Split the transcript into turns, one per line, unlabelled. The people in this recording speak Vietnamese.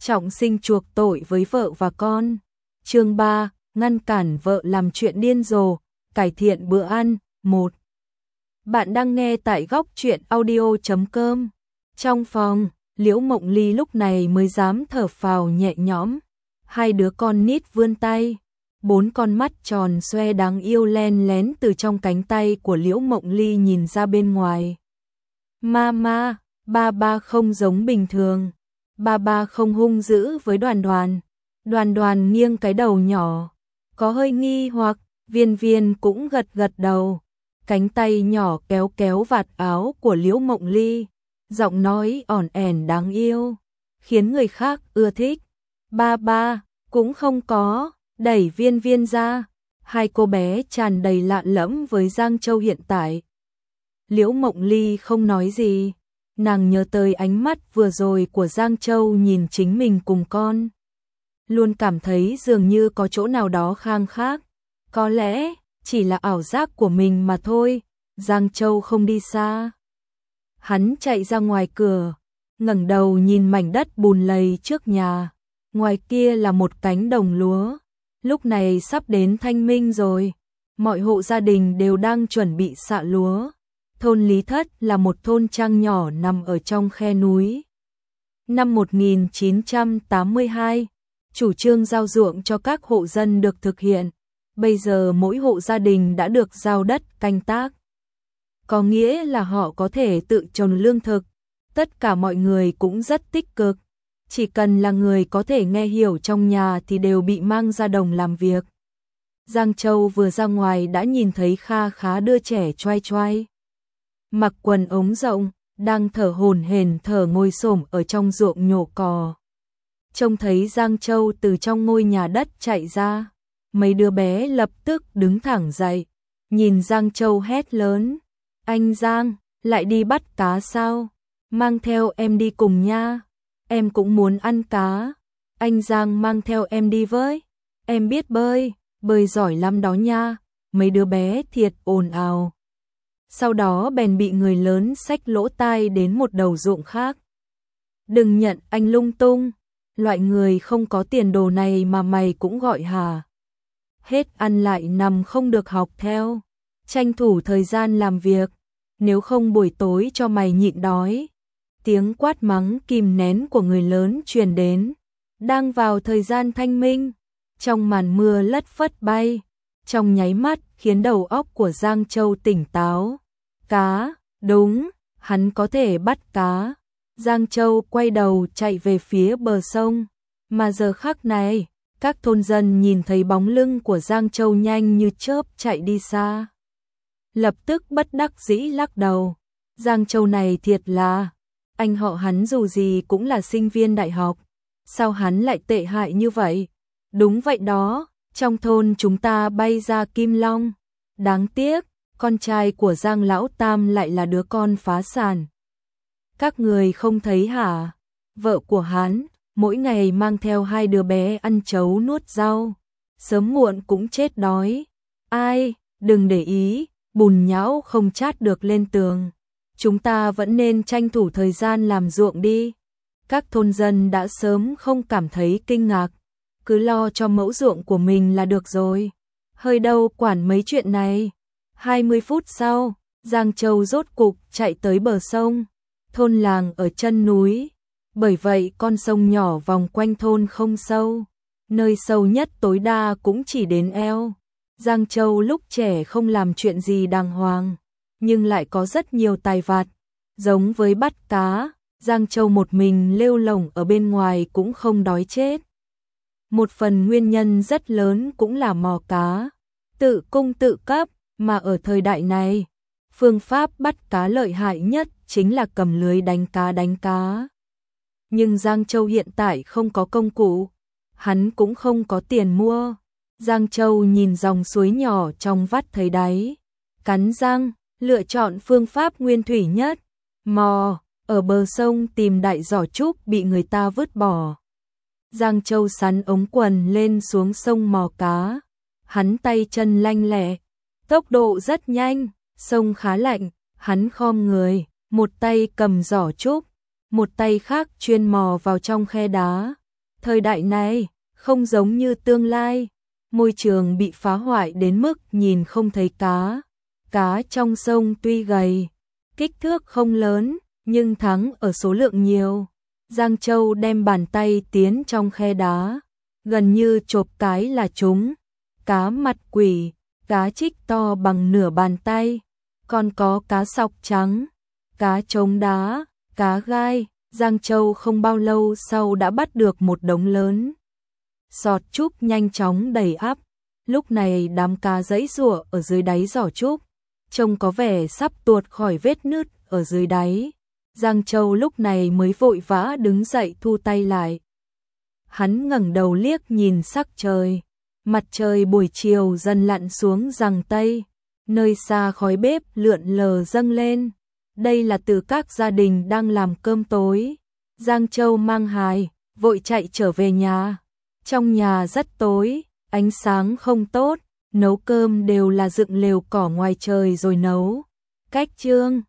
trọng sinh chuộc tội với vợ và con. Chương 3, ngăn cản vợ làm chuyện điên rồ, cải thiện bữa ăn. 1. Bạn đang nghe tại góc truyện audio.com. Trong phòng, Liễu Mộng Ly lúc này mới dám thở phào nhẹ nhõm. Hai đứa con nít vươn tay, 4 con mắt tròn xoe đáng yêu len lén từ trong cánh tay của Liễu Mộng Ly nhìn ra bên ngoài. Mama, ba không giống bình thường. Ba không hung dữ với Đoàn Đoàn. Đoàn Đoàn nghiêng cái đầu nhỏ, có hơi nghi hoặc, Viên Viên cũng gật gật đầu. Cánh tay nhỏ kéo kéo vạt áo của Liễu Mộng Ly, giọng nói ỏn ẻn đáng yêu, khiến người khác ưa thích. Ba cũng không có, đẩy Viên Viên ra. Hai cô bé tràn đầy lạ lẫm với Giang Châu hiện tại. Liễu Mộng Ly không nói gì, nàng nhớ tới ánh mắt vừa rồi của Giang Châu nhìn chính mình cùng con. Luôn cảm thấy dường như có chỗ nào đó khang khác, có lẽ chỉ là ảo giác của mình mà thôi. Giang Châu không đi xa. Hắn chạy ra ngoài cửa, ngẩng đầu nhìn mảnh đất bùn lầy trước nhà. Ngoài kia là một cánh đồng lúa. Lúc này sắp đến Thanh Minh rồi, mọi hộ gia đình đều đang chuẩn bị xạ lúa. Thôn Lý Thất là một thôn trang nhỏ nằm ở trong khe núi. Năm 1982, chủ trương giao ruộng cho các hộ dân được thực hiện. Bây giờ mỗi hộ gia đình đã được giao đất canh tác. Có nghĩa là họ có thể tự trồng lương thực. Tất cả mọi người cũng rất tích cực. Chỉ cần là người có thể nghe hiểu trong nhà thì đều bị mang ra đồng làm việc. Giang Châu vừa ra ngoài đã nhìn thấy Kha Khá đứa trẻ choai choai, mặc quần ống rộng, đang thở hổn hển thở ngồi xổm ở trong ruộng nhổ cỏ. Trông thấy Giang Châu từ trong ngôi nhà đất chạy ra, mấy đứa bé lập tức đứng thẳng dậy, nhìn Giang Châu hét lớn: "Anh Giang, lại đi bắt cá sao? Mang theo em đi cùng nha, em cũng muốn ăn cá. Anh Giang mang theo em đi với, em biết bơi, bơi giỏi lắm đó nha." Mấy đứa bé thiệt ồn ào. Sau đó bèn bị người lớn xách lỗ tai đến một đầu ruộng khác. "Đừng nhận anh lung tung, loại người không có tiền đồ này mà mày cũng gọi hả? Hết ăn lại nằm không được học theo, tranh thủ thời gian làm việc, nếu không buổi tối cho mày nhịn đói." Tiếng quát mắng kìm nén của người lớn truyền đến. Đang vào thời gian thanh minh, trong màn mưa lất phất bay, trong nháy mắt khiến đầu óc của Giang Châu tỉnh táo. Cá, đúng, hắn có thể bắt cá. Giang Châu quay đầu chạy về phía bờ sông, mà giờ khắc này, các thôn dân nhìn thấy bóng lưng của Giang Châu nhanh như chớp chạy đi xa. Lập tức bất đắc dĩ lắc đầu. Giang Châu này thiệt là, anh họ hắn dù gì cũng là sinh viên đại học, sao hắn lại tệ hại như vậy? Đúng vậy đó, trong thôn chúng ta bay ra Kim Long. Đáng tiếc, con trai của Giang Lão Tam lại là đứa con phá sản. Các người không thấy hả? Vợ của hắn mỗi ngày mang theo 2 đứa bé ăn chấu nuốt rau, sớm muộn cũng chết đói. Ai, đừng để ý, bùn nhão không chát được lên tường. Chúng ta vẫn nên tranh thủ thời gian làm ruộng đi. Các thôn dân đã sớm không cảm thấy kinh ngạc, cứ lo cho mẫu ruộng của mình là được rồi, hơi đâu quản mấy chuyện này. 20 phút sau, Giang Châu rốt cục chạy tới bờ sông. Thôn làng ở chân núi, bởi vậy con sông nhỏ vòng quanh thôn không sâu, nơi sâu nhất tối đa cũng chỉ đến eo. Giang Châu lúc trẻ không làm chuyện gì đàng hoàng, nhưng lại có rất nhiều tài vặt, giống với bắt cá. Giang Châu một mình lêu lổng ở bên ngoài cũng không đói chết. Một phần nguyên nhân rất lớn cũng là mò cá, tự cung tự cấp, mà ở thời đại này, phương pháp bắt cá lợi hại nhất chính là cầm lưới đánh cá. Nhưng Giang Châu hiện tại không có công cụ, hắn cũng không có tiền mua. Giang Châu nhìn dòng suối nhỏ trong vắt thấy đáy, cắn răng, lựa chọn phương pháp nguyên thủy nhất, mò, ở bờ sông tìm đại giỏ trúc bị người ta vứt bỏ. Giang Châu sắn ống quần lên xuống sông mò cá, hắn tay chân lanh lẹ, tốc độ rất nhanh, sông khá lạnh, hắn khom người, một tay cầm giỏ trúc, một tay khác chuyên mò vào trong khe đá, Thời đại này, không giống như tương lai, môi trường bị phá hoại đến mức nhìn không thấy cá. Cá trong sông tuy gầy, kích thước không lớn, nhưng thắng ở số lượng nhiều. Giang Châu đem bàn tay tiến trong khe đá, gần như chộp cái là chúng. Cá mặt quỷ, cá trích to bằng nửa bàn tay, còn có cá sọc trắng, cá trống đá, cá gai. Giang Châu không bao lâu sau đã bắt được một đống lớn. Giọt trúc nhanh chóng đầy ắp, lúc này đám cá giãy giụa ở dưới đáy giỏ trúc, trông có vẻ sắp tuột khỏi vết nứt ở dưới đáy. Giang Châu lúc này mới vội vã đứng dậy thu tay lại. Hắn ngẩng đầu liếc nhìn sắc trời, mặt trời buổi chiều dần lặn xuống giằng tây, nơi xa khói bếp lượn lờ dâng lên. Đây là từ các gia đình đang làm cơm tối. Giang Châu mang hài, vội chạy trở về nhà. Trong nhà rất tối, ánh sáng không tốt, nấu cơm đều là dựng lều cỏ ngoài trời rồi nấu. Cách chương